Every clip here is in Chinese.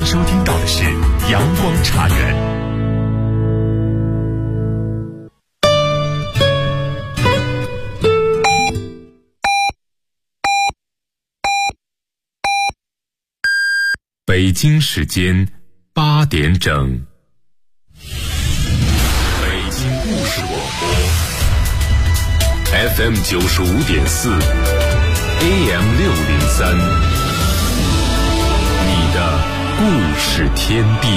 收听到的是阳光茶园。北京时间8点整。北京故事广播 FM 95.4 AM 603，你的故事天地。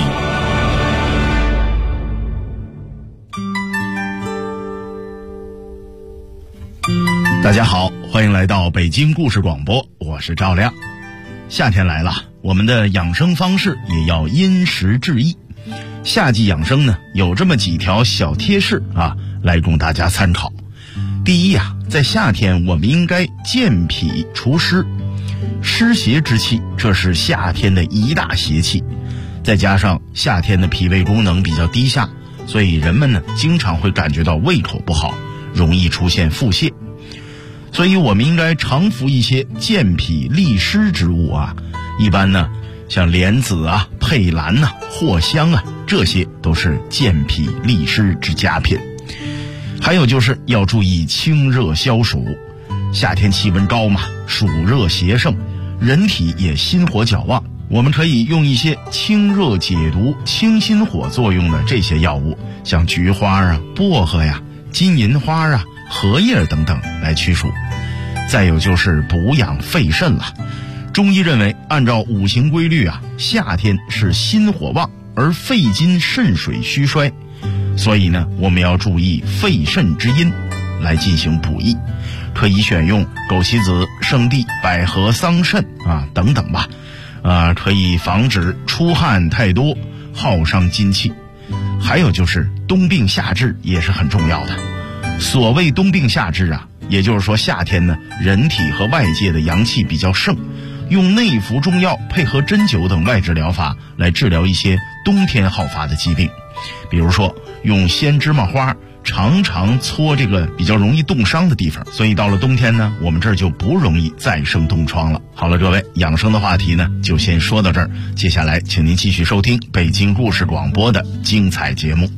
大家好，欢迎来到北京故事广播，我是赵亮。夏天来了，我们的养生方式也要因时制宜。夏季养生呢，有这么几条小贴士啊，来供大家参考。第一啊，在夏天我们应该健脾除湿，湿邪之气，这是夏天的一大邪气。再加上夏天的脾胃功能比较低下，所以人们呢经常会感觉到胃口不好，容易出现腹泻。所以我们应该常服一些健脾利湿之物啊，一般呢像莲子啊、佩兰啊、藿香啊，这些都是健脾利湿之佳品。还有就是要注意清热消暑，夏天气温高嘛，暑热邪盛，人体也心火较旺，我们可以用一些清热解毒、清心火作用的这些药物，像菊花啊、薄荷呀、金银花啊、荷叶等等来驱暑。再有就是补养肺肾了。中医认为，按照五行规律啊，夏天是心火旺，而肺金肾水虚衰，所以呢，我们要注意肺肾之阴来进行补益，可以选用枸杞子、生地、百合、桑葚啊等等吧，可以防止出汗太多，耗伤精气。还有就是冬病夏治也是很重要的。所谓冬病夏治啊，也就是说夏天呢，人体和外界的阳气比较盛，用内服中药配合针灸等外治疗法来治疗一些冬天好发的疾病。比如说用鲜芝麻花常常搓这个比较容易冻伤的地方，所以到了冬天呢，我们这儿就不容易再生冻疮了。好了，各位，养生的话题呢就先说到这儿，接下来请您继续收听北京故事广播的精彩节目。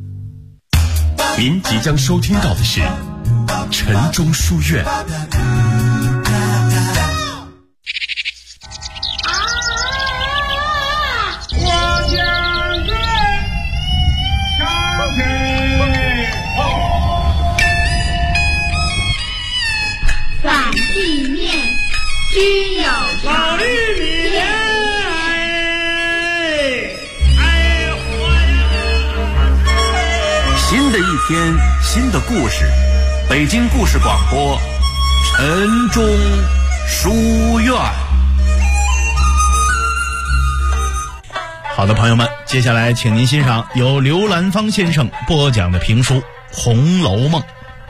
您即将收听到的是晨钟书院。 反地面均有老玉米莲， 新的一天，新的故事，北京故事广播，晨钟书院。 好的，朋友们，接下来请您欣赏由刘兰芳先生播讲的评书《红楼梦》。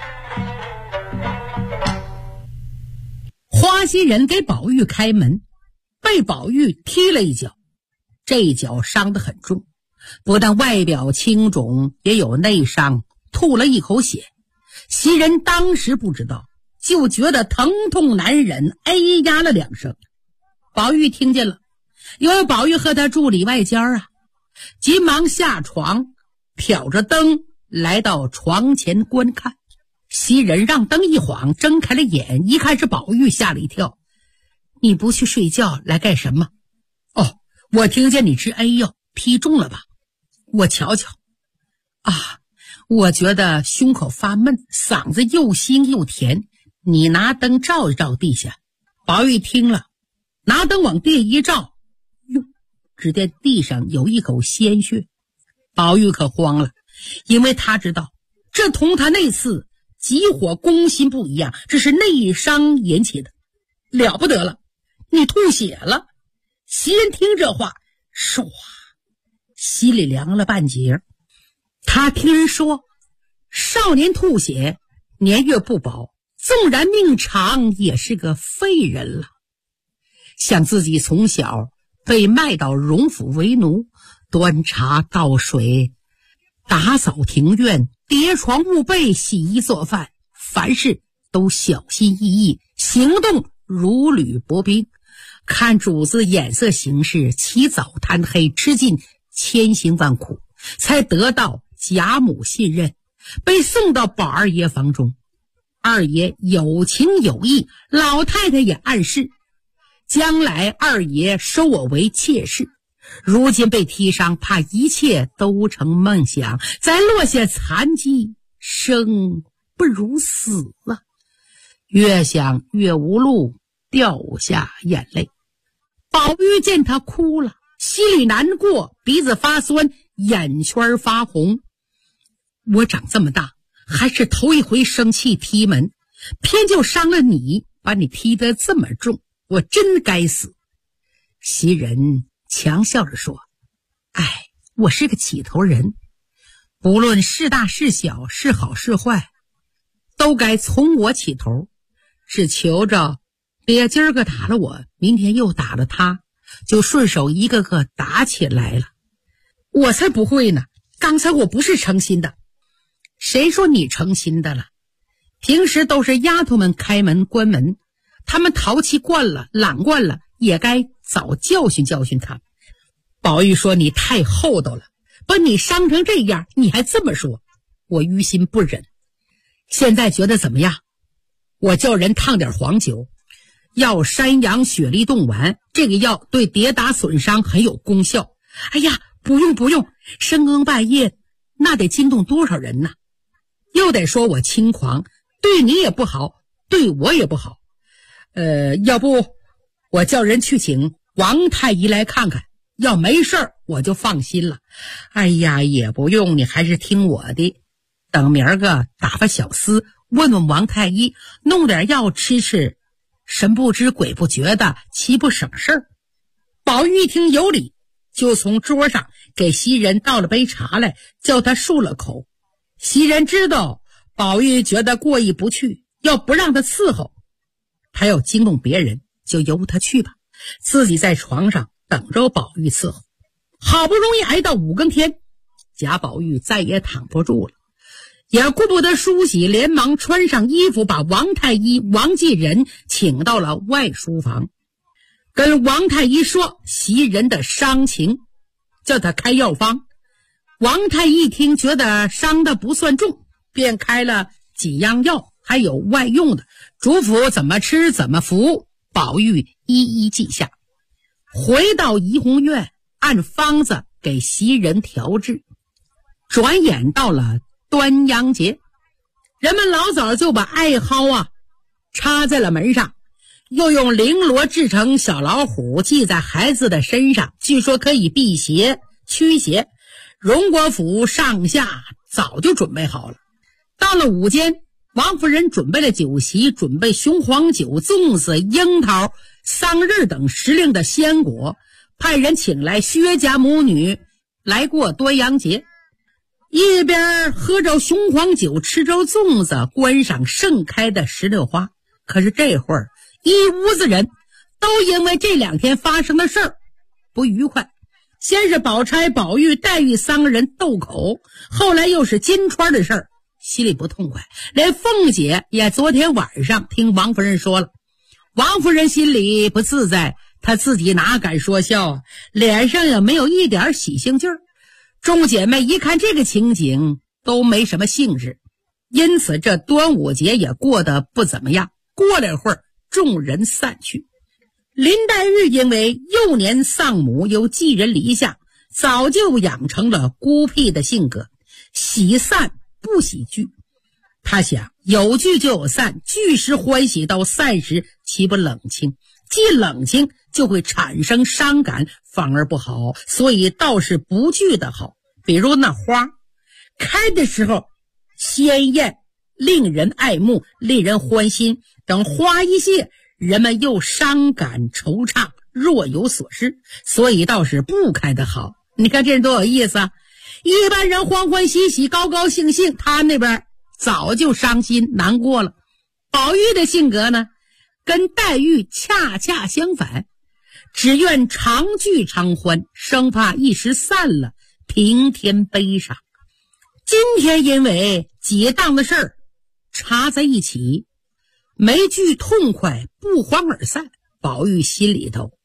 花袭人给宝玉开门，被宝玉踢了一脚，这一脚伤得很重，不但外表青肿，也有内伤，吐了一口血。袭人当时不知道，就觉得疼痛难忍，哎呀了2声。宝玉听见了，因为宝玉和他住里外间啊，急忙下床，挑着灯来到床前观看。袭人让灯一晃，睁开了眼，一看是宝玉，吓了一跳。你不去睡觉来干什么？哦，我听见你吃恩药，劈中了吧？我瞧瞧。啊，我觉得胸口发闷，嗓子又腥又甜，你拿灯照一照地下。宝玉听了，拿灯往地一照，哟，只见地上有一口鲜血。宝玉可慌了，因为他知道这同他那次急火攻心不一样，这是内伤引起的，了不得了，你吐血了。袭人听这话，唰，心里凉了半截。他听人说，少年吐血，年月不保，纵然命长，也是个废人了。想自己从小被卖到荣府为奴，端茶倒水，打扫庭院，叠床捂被，洗衣做饭，凡事都小心翼翼，行动如履薄冰。 看主子眼色行事，起早贪黑，吃尽千辛万苦，才得到贾母信任，被送到宝二爷房中。二爷有情有义，老太太也暗示将来二爷收我为妾室。如今被踢伤，怕一切都成梦想，再落下残疾，生不如死啊！越想越无路，掉下眼泪。宝玉见他哭了，心里难过，鼻子发酸，眼圈发红。我长这么大还是头一回生气踢门，偏就伤了你，把你踢得这么重，我真该死。袭人强笑着说，我是个起头人，不论是大是小，是好是坏，都该从我起头，只求着别今儿个打了我，明天又打了他，就顺手一个个打起来了。我才不会呢，刚才我不是诚心的。谁说你诚心的了？平时都是丫头们开门关门，他们淘气惯了，懒惯了，也该早教训教训他。宝玉说，你太厚道了，把你伤成这样，你还这么说，我于心不忍。现在觉得怎么样？我叫人烫点黄酒，药山羊雪莉冻丸，这个药对跌打损伤很有功效。哎呀，不用，深更半夜那得惊动多少人呢？又得说我轻狂，对你也不好，对我也不好。要不我叫人去请王太医来看看，要没事儿我就放心了。哎呀，也不用，你还是听我的，等明儿个打发小厮问问王太医，弄点药吃吃，神不知鬼不觉的，岂不省事儿？宝玉一听有理，就从桌上给袭人倒了杯茶来，叫他漱了口。袭人知道宝玉觉得过意不去，要不让他伺候，他要惊动别人，就由他去吧，自己在床上等着宝玉伺候。好不容易挨到5更天，贾宝玉再也躺不住了，也顾不得梳洗，连忙穿上衣服，把王太医王继仁请到了外书房，跟王太医说袭人的伤情，叫他开药方。王太医一听觉得伤的不算重，便开了几样药，还有外用的，嘱咐怎么吃怎么服，宝玉一一记下。回到怡红院，按方子给袭人调治。转眼到了端阳节，人们老早就把艾蒿插在了门上，又用绫罗制成小老虎系在孩子的身上，据说可以辟邪驱邪。荣国府上下早就准备好了。到了午间，王夫人准备了酒席，准备雄黄酒、粽子、樱桃、桑葚等时令的鲜果，派人请来薛家母女来过端阳节。一边喝着雄黄酒，吃着粽子，观赏盛开的石榴花。可是这会儿一屋子人都因为这2天发生的事儿不愉快。先是宝钗、宝玉、黛玉3个人斗口，后来又是金钏的事儿，心里不痛快。连凤姐也昨天晚上听王夫人说了，王夫人心里不自在，她自己哪敢说笑脸上也没有一点喜庆劲儿。众姐妹一看这个情景，都没什么兴致，因此这端午节也过得不怎么样。过了一会儿，众人散去。林黛玉因为幼年丧母，又寄人篱下，早就养成了孤僻的性格，喜散不喜聚。她想有聚就有散，聚时欢喜，到散时岂不冷清？既冷清就会产生伤感，反而不好，所以倒是不聚的好。比如那花开的时候鲜艳，令人爱慕，令人欢心，等花一谢，人们又伤感惆怅，若有所失，所以倒是不开的好。你看这人多有意思啊！一般人欢欢喜喜，高高兴兴，他那边早就伤心难过了。宝玉的性格呢，跟黛玉恰恰相反，只愿常聚常欢，生怕一时散了，平添悲伤。今天因为几档的事儿插在一起，没聚痛快，不欢而散，宝玉心里头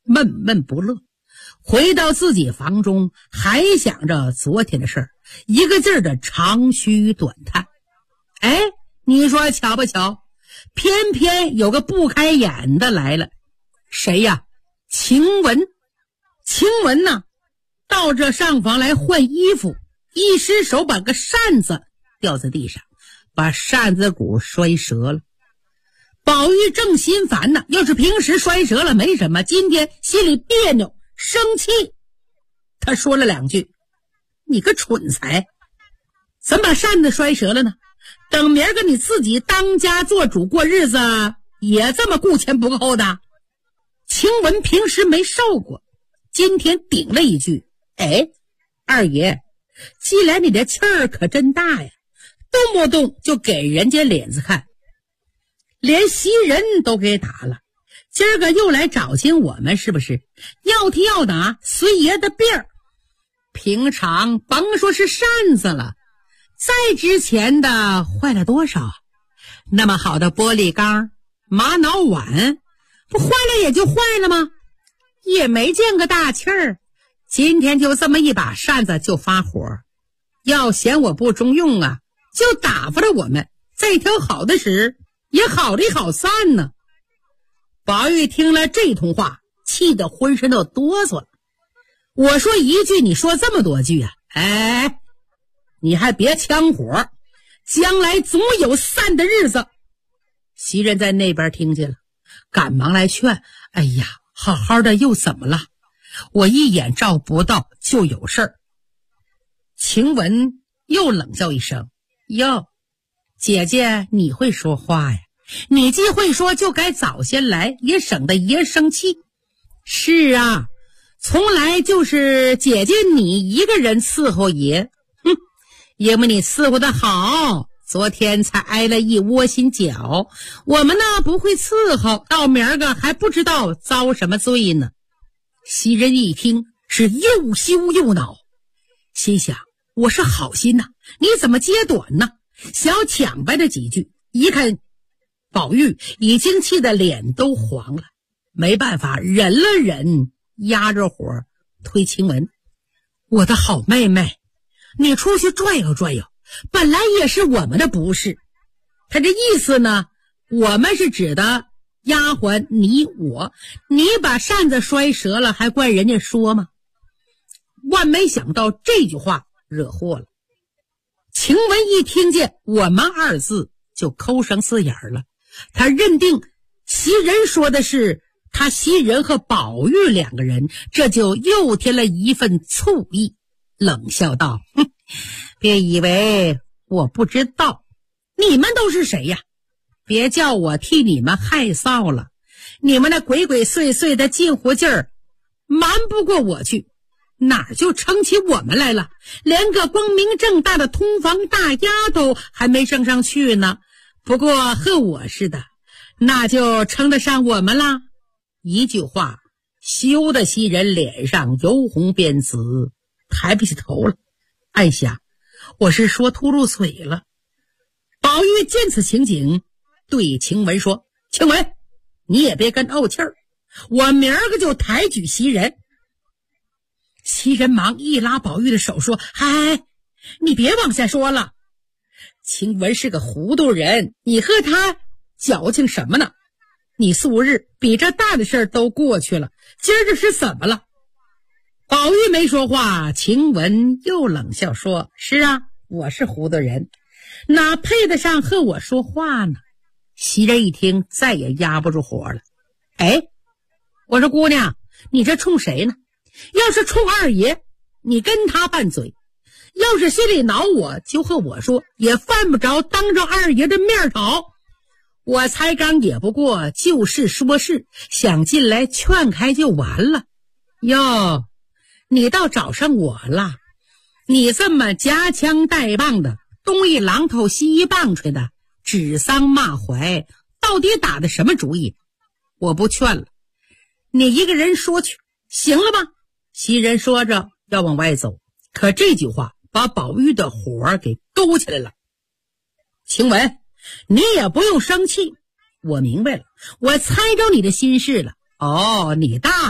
闷闷不乐。回到自己房中，还想着昨天的事儿，一个劲儿的长吁短叹。哎，你说巧不巧，偏偏有个不开眼的来了。谁呀？晴雯。晴雯呢，到这上房来换衣服，一失手把个扇子掉在地上，把扇子骨摔折了。宝玉正心烦呢，要是平时摔折了没什么，今天心里别扭生气，他说了两句：你个蠢材，怎么把扇子摔折了呢？等明儿个你自己当家做主过日子，也这么顾前不顾的。晴雯平时没受过，今天顶了一句：哎，二爷，既然你的气儿可真大呀，动不动就给人家脸子看，连袭人都给打了，今儿个又来找寻我们，是不是要踢要打随爷的便儿？平常甭说是扇子了，再之前的坏了多少？那么好的玻璃缸、玛瑙碗，不坏了也就坏了吗？也没见个大气儿，今天就这么一把扇子就发火，要嫌我不中用啊，就打发了我们，再挑好的使，也好离好散呢。宝玉听了这通话，气得浑身都哆嗦了。我说一句，你说这么多句啊！哎，你还别呛火，将来总有散的日子。袭人在那边听见了，赶忙来劝：哎呀，好好的又怎么了？我一眼照不到就有事儿。晴雯又冷笑一声：哟，姐姐你会说话呀？你既会说，就该早先来，也省得爷生气。是啊，从来就是姐姐你一个人伺候爷，哼，因为你伺候的好，昨天才挨了一窝心脚。我们呢不会伺候，到明儿个还不知道遭什么罪呢。袭人一听是又羞又恼，心想我是好心呐，你怎么揭短呢？想要抢白了几句，一看宝玉已经气得脸都黄了，没办法，忍了忍，压着火推晴雯：我的好妹妹，你出去转悠转悠，本来也是我们的不是。他这意思呢，我们是指的丫鬟你我，你把扇子摔折了还怪人家说吗？万没想到这句话惹祸了。晴雯一听见我们二字就抠上四眼了，他认定袭人说的是他袭人和宝玉两个人，这就又添了一份醋意，冷笑道：哼，别以为我不知道，你们都是谁呀？别叫我替你们害臊了，你们那鬼鬼祟祟的近乎劲儿瞒不过我去，哪儿就撑起我们来了？连个光明正大的通房大丫头还没升上去呢，不过和我似的，那就称得上我们啦。一句话羞得袭人脸上由红变紫，抬不起头了，暗想我是说秃噜嘴了。宝玉见此情景，对晴雯说：晴雯，你也别跟怄气儿，我明儿个就抬举袭人。袭人忙一拉宝玉的手说：嗨，你别往下说了，晴雯是个糊涂人，你和他矫情什么呢？你素日比这大的事儿都过去了，今儿这是怎么了？宝玉没说话，晴雯又冷笑说：是啊，我是糊涂人，哪配得上和我说话呢？袭人一听再也压不住火了。哎，我说姑娘，你这冲谁呢？要是冲二爷，你跟他拌嘴；要是心里恼我，就和我说，也犯不着当着二爷的面吵。我才刚也不过就事说事，想进来劝开就完了。哟，你倒找上我了，你这么夹枪带棒的，东一榔头西一棒槌的，指桑骂槐，到底打的什么主意？我不劝了，你一个人说去，行了吧？袭人说着要往外走，可这句话把宝玉的火给勾起来了。晴雯，你也不用生气，我明白了，我猜着你的心事了。哦，你大了，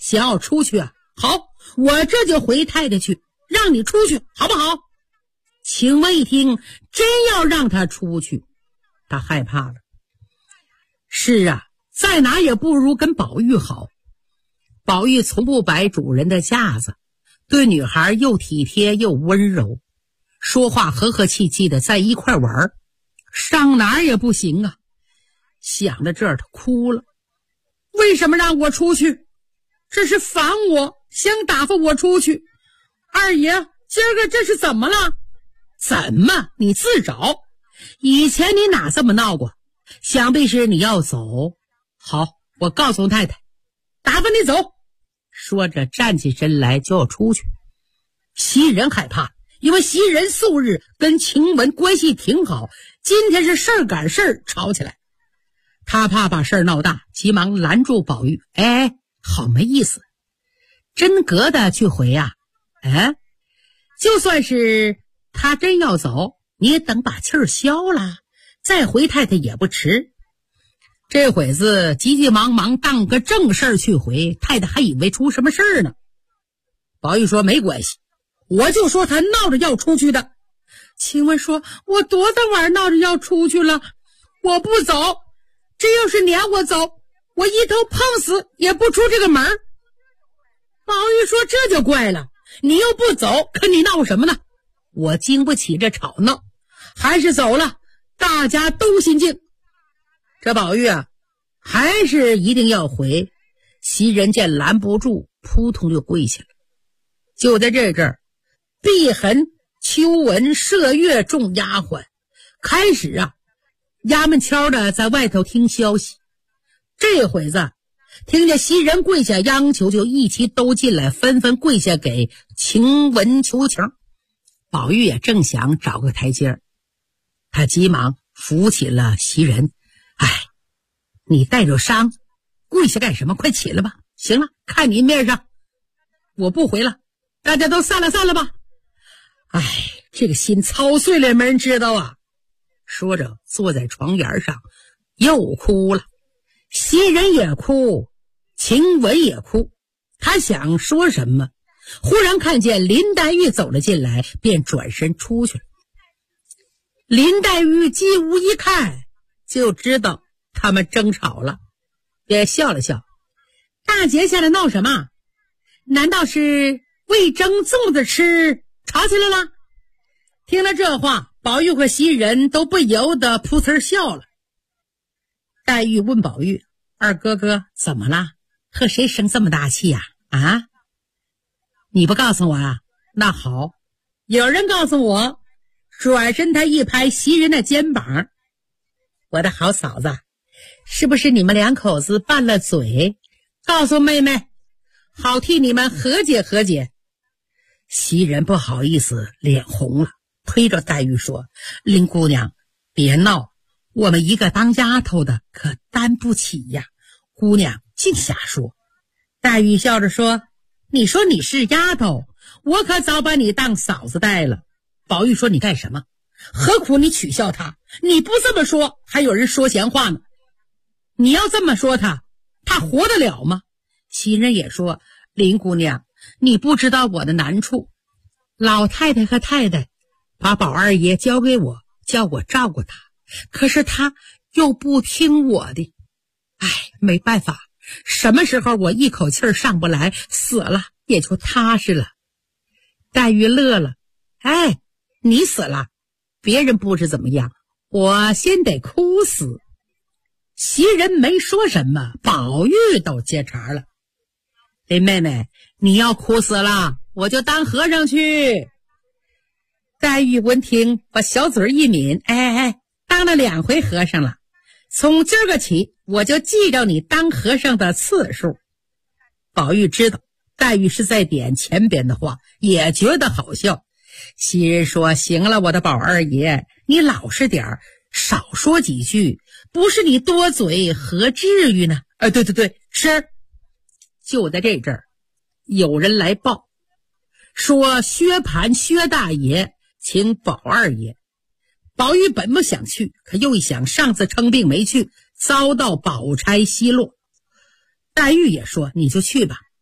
想要出去啊？好，我这就回太太去，让你出去好不好？晴雯一听，真要让他出去，他害怕了。是啊，在哪也不如跟宝玉好。宝玉从不摆主人的架子，对女孩又体贴又温柔，说话和和气气的，在一块玩，上哪儿也不行啊。想到这儿，他哭了。为什么让我出去？这是烦我，想打发我出去。二爷，今儿个这是怎么了？怎么？你自找。以前你哪这么闹过？想必是你要走。好，我告诉太太，打发你走。说着站起身来就要出去。袭人害怕，因为袭人素日跟晴雯关系挺好，今天是事儿赶事儿吵起来，他怕把事儿闹大，急忙拦住宝玉。好没意思，真格的去回呀？就算是他真要走，你也等把气儿消了，再回太太也不迟。这会子急急忙忙当个正事儿去回，太太还以为出什么事儿呢。宝玉说没关系，我就说他闹着要出去的。晴雯说，我多大晚闹着要出去了，我不走，这要是撵我走，我一头碰死也不出这个门。宝玉说，这就怪了，你又不走，可你闹什么呢？我经不起这吵闹，还是走了，大家都心静。这宝玉啊，还是一定要回。袭人见拦不住，扑通就跪下了。就在这阵儿，碧痕、秋纹、麝月众丫鬟开始啊，衙门敲的在外头听消息。这会子听见袭人跪下央求，就一齐都进来，纷纷跪下给晴雯求情。宝玉也正想找个台阶儿，他急忙扶起了袭人。你带着伤跪下干什么？快起来吧。行了，看你面上，我不回了，大家都散了吧。这个心操碎了，没人知道啊。说着坐在床沿上又哭了。袭人也哭，晴雯也哭。他想说什么，忽然看见林黛玉走了进来，便转身出去了。林黛玉进屋一看，就知道他们争吵了，便笑了笑。大姐下来闹什么？难道是为争粽子吃吵起来了？听了这话，宝玉和袭人都不由得噗呲笑了。黛玉问宝玉，二哥哥怎么了？和谁生这么大气呀？你不告诉我啊？那好，有人告诉我。转身他一拍袭人的肩膀，我的好嫂子，是不是你们两口子拌了嘴？告诉妹妹，好替你们和解和解。袭人不好意思，脸红了，推着黛玉说，林姑娘别闹，我们一个当丫头的可担不起呀，姑娘净瞎说。黛玉笑着说，你说你是丫头，我可早把你当嫂子带了。宝玉说，你干什么？何苦你取笑他？你不这么说，还有人说闲话呢。你要这么说他活得了吗？袭人也说，林姑娘，你不知道我的难处。老太太和太太把宝二爷交给我，叫我照顾他，可是他又不听我的。没办法，什么时候我一口气上不来，死了也就踏实了。黛玉乐了，你死了，别人不知怎么样，我先得哭死。袭人没说什么，宝玉都接茬了。林妹妹，你要哭死了，我就当和尚去。黛玉闻听，把小嘴一抿，当了2回和尚了，从今儿个起，我就记着你当和尚的次数。宝玉知道黛玉是在点前边的话，也觉得好笑。袭人说，行了，我的宝二爷，你老实点儿，少说几句，不是你多嘴何至于呢？对，是。就在这阵儿，有人来报，说薛蟠薛大爷请宝二爷。宝玉本不想去，可又一想上次称病没去，遭到宝钗奚落。黛玉也说，你就去吧，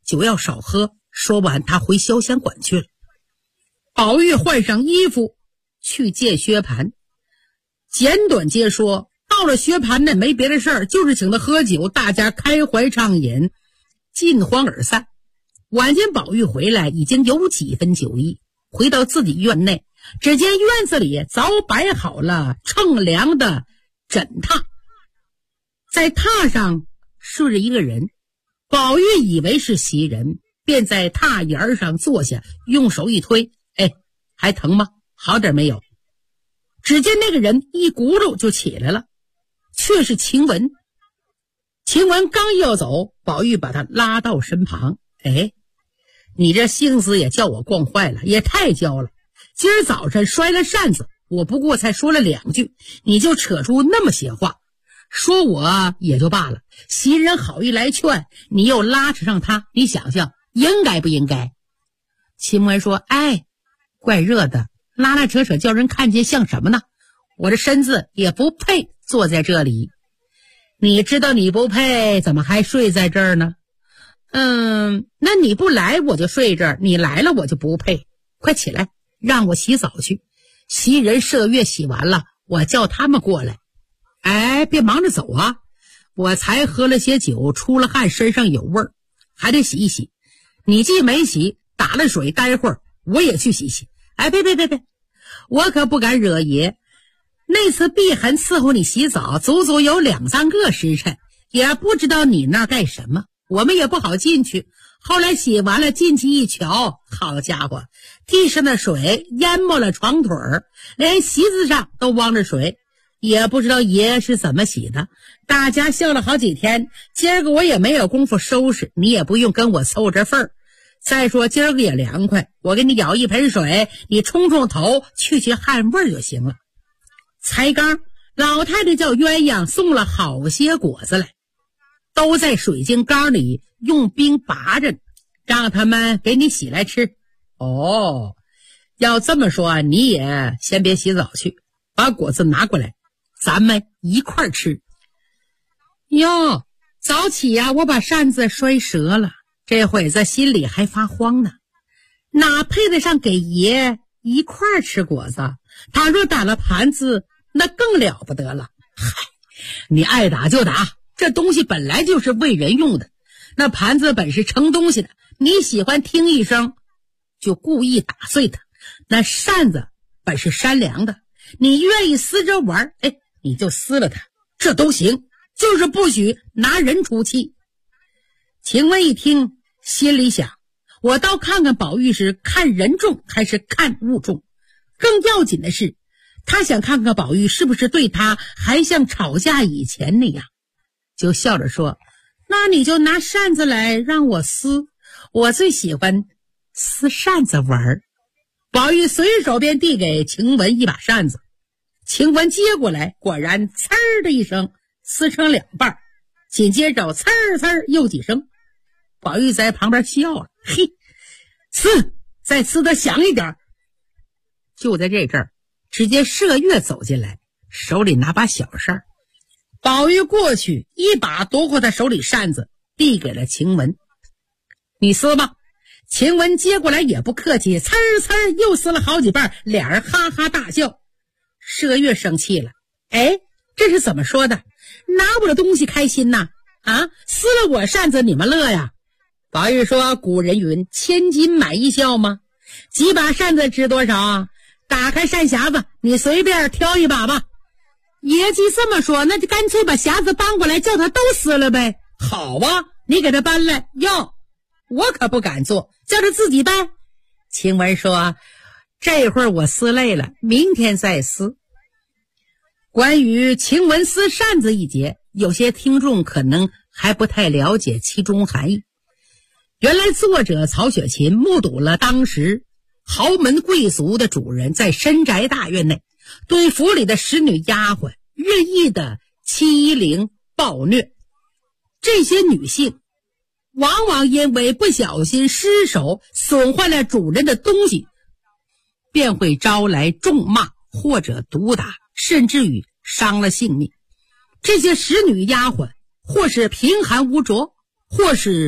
酒要少喝。说完，他回潇湘馆去了。宝玉换上衣服去见薛蟠。简短接说，到了薛蟠呢，没别的事儿，就是请他喝酒，大家开怀畅饮，尽欢而散。晚间宝玉回来，已经有几分酒意，回到自己院内，只见院子里早摆好了乘凉的枕榻，在榻上睡着一个人。宝玉以为是袭人，便在榻沿上坐下，用手一推，还疼吗？好点没有？只见那个人一骨碌就起来了，却是晴雯。晴雯刚要走，宝玉把他拉到身旁，你这性子也叫我惯坏了，也太娇了。今儿早晨摔了扇子，我不过才说了2句，你就扯出那么些话，说我也就罢了，袭人好意来劝，你又拉扯上他，你想想应该不应该？晴雯说，怪热的，拉拉扯扯叫人看见像什么呢？我这身子也不配坐在这里。你知道你不配，怎么还睡在这儿呢？那你不来我就睡这儿，你来了我就不配。快起来，让我洗澡去。袭人、麝月洗完了，我叫他们过来。别忙着走啊，我才喝了些酒，出了汗，身上有味儿，还得洗一洗。你既没洗，打了水，待会儿我也去洗洗。别，我可不敢惹爷。那次碧痕伺候你洗澡，足足有2、3个时辰，也不知道你那儿干什么，我们也不好进去。后来洗完了进去一瞧，好家伙，地上的水淹没了床腿儿，连席子上都汪着水，也不知道爷是怎么洗的。大家笑了好几天，今儿个我也没有功夫收拾，你也不用跟我凑这份儿。再说今儿个也凉快，我给你舀一盆水，你冲冲头，去汗味儿就行了。才刚老太太叫鸳鸯送了好些果子来，都在水晶缸里用冰拔着，让他们给你洗来吃。要这么说，你也先别洗澡去，把果子拿过来，咱们一块儿吃。哟，早起呀，我把扇子摔折了，这会子心里还发慌呢，哪配得上给爷一块儿吃果子？倘若打了盘子，那更了不得了。你爱打就打，这东西本来就是为人用的，那盘子本是盛东西的，你喜欢听一声就故意打碎它，那扇子本是扇凉的，你愿意撕着玩，你就撕了它，这都行，就是不许拿人出气。晴雯一听，心里想，我倒看看宝玉是看人重还是看物重，更要紧的是他想看看宝玉是不是对他还像吵架以前那样，就笑着说，那你就拿扇子来让我撕，我最喜欢撕扇子玩。宝玉随手便递给晴雯一把扇子，晴雯接过来，果然呲儿的一声撕成2半，紧接着呲儿呲儿又几声。宝玉在旁边笑了，撕，再撕得响一点。就在这阵儿，只见麝月走进来，手里拿把小扇。宝玉过去一把夺过他手里扇子，递给了晴雯，你撕吧。晴雯接过来也不客气，呲儿呲儿又撕了好几瓣，俩人哈哈大笑。麝月生气了，这是怎么说的？拿我的东西开心呐？撕了我扇子你们乐呀？宝玉说，古人云，千金买一笑吗？几把扇子值多少啊？打开扇匣子，你随便挑一把吧。爷既这么说，那就干脆把匣子搬过来，叫他都撕了呗。好啊，你给他搬来。我可不敢做，叫他自己搬。晴雯说，这会儿我撕累了，明天再撕。关于晴雯撕扇子一节，有些听众可能还不太了解其中含义。原来作者曹雪芹目睹了当时豪门贵族的主人在深宅大院内对府里的使女丫鬟日益的欺凌暴虐，这些女性往往因为不小心失手损坏了主人的东西，便会招来重骂或者毒打，甚至于伤了性命。这些使女丫鬟或是贫寒无着，或是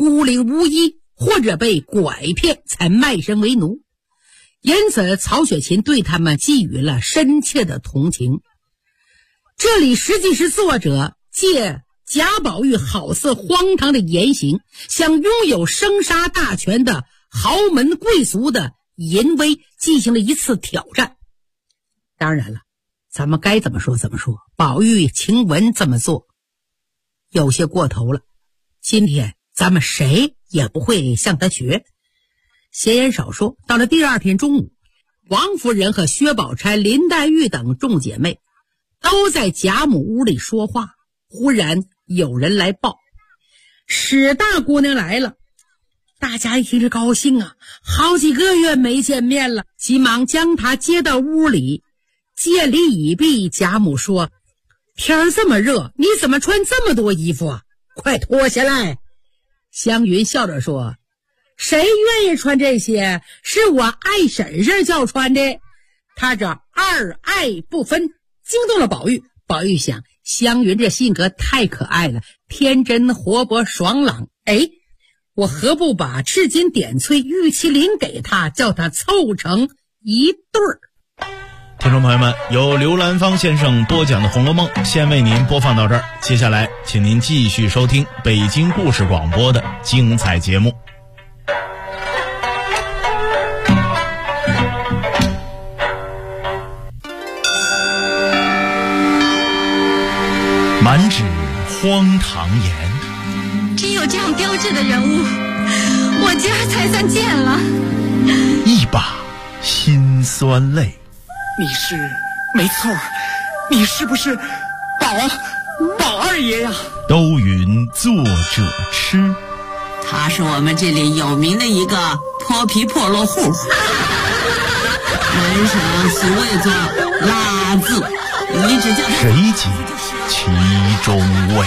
孤零无依，或者被拐骗才卖身为奴。因此曹雪芹对他们寄予了深切的同情。这里实际是作者借贾宝玉好似荒唐的言行，向拥有生杀大权的豪门贵族的淫威进行了一次挑战。当然了，咱们该怎么说怎么说，宝玉晴雯这么做有些过头了，今天咱们谁也不会向他学。闲言少说，到了第二天中午，王夫人和薛宝钗、林黛玉等众姐妹都在贾母屋里说话，忽然有人来报，史大姑娘来了。大家一听着高兴啊，好几个月没见面了，急忙将她接到屋里，见礼已毕。贾母说：天儿这么热，你怎么穿这么多衣服啊？快脱下来。湘云笑着说：谁愿意穿这些？是我爱婶婶叫穿的。她这二爱不分，惊动了宝玉。宝玉想，湘云这性格太可爱了，天真活泼爽朗，我何不把赤金点翠玉麒麟给她，叫她凑成一对儿。 听众朋友们，由刘兰芳先生播讲的《红楼梦》先为您播放到这儿，接下来请您继续收听北京故事广播的精彩节目。满纸荒唐言， 只有这样标致的人物，我今儿才算见了。 一把辛酸泪。 你是没错，你是不是宝二爷呀？ 都云作者痴， 他是我们这里有名的一个泼皮破落户，门上所谓作拉字，你只叫他谁解其中味？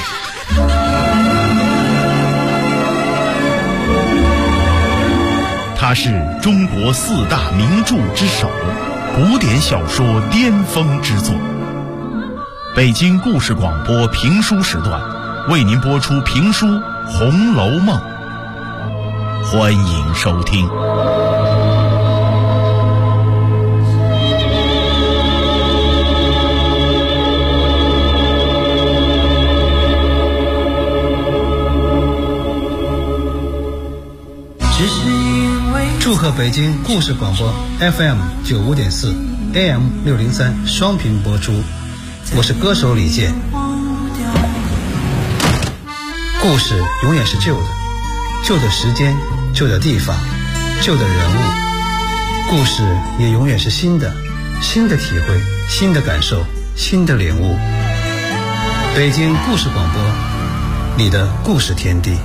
他是中国4大名著之首，古典小说巅峰之作。北京故事广播评书时段为您播出评书《红楼梦》，欢迎收听。 祝贺北京故事广播 FM 95.4 AM 603双频播出，我是歌手李健。故事永远是旧的，旧的时间，旧的地方，旧的人物。故事也永远是新的，新的体会，新的感受，新的领悟。北京故事广播，你的故事天地。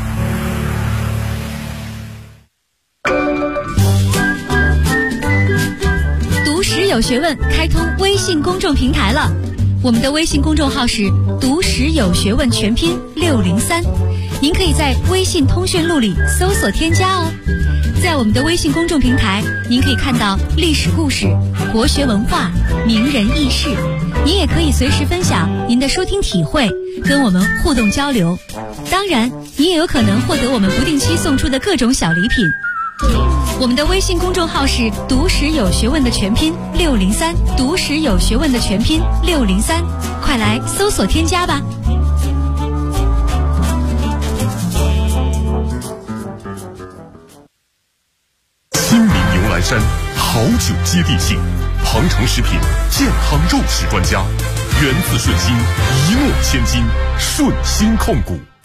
有学问开通微信公众平台了，我们的微信公众号是读史有学问全拼603，您可以在微信通讯录里搜索添加哦。在我们的微信公众平台，您可以看到历史故事、国学文化、名人轶事，您也可以随时分享您的收听体会，跟我们互动交流。当然，您也有可能获得我们不定期送出的各种小礼品。我们的微信公众号是读史有学问的全拼603，读史有学问的全拼603，快来搜索添加吧。 新米牛栏山好酒接地气，庞城食品健康肉食专家，源自顺心，一诺千金，顺心控股。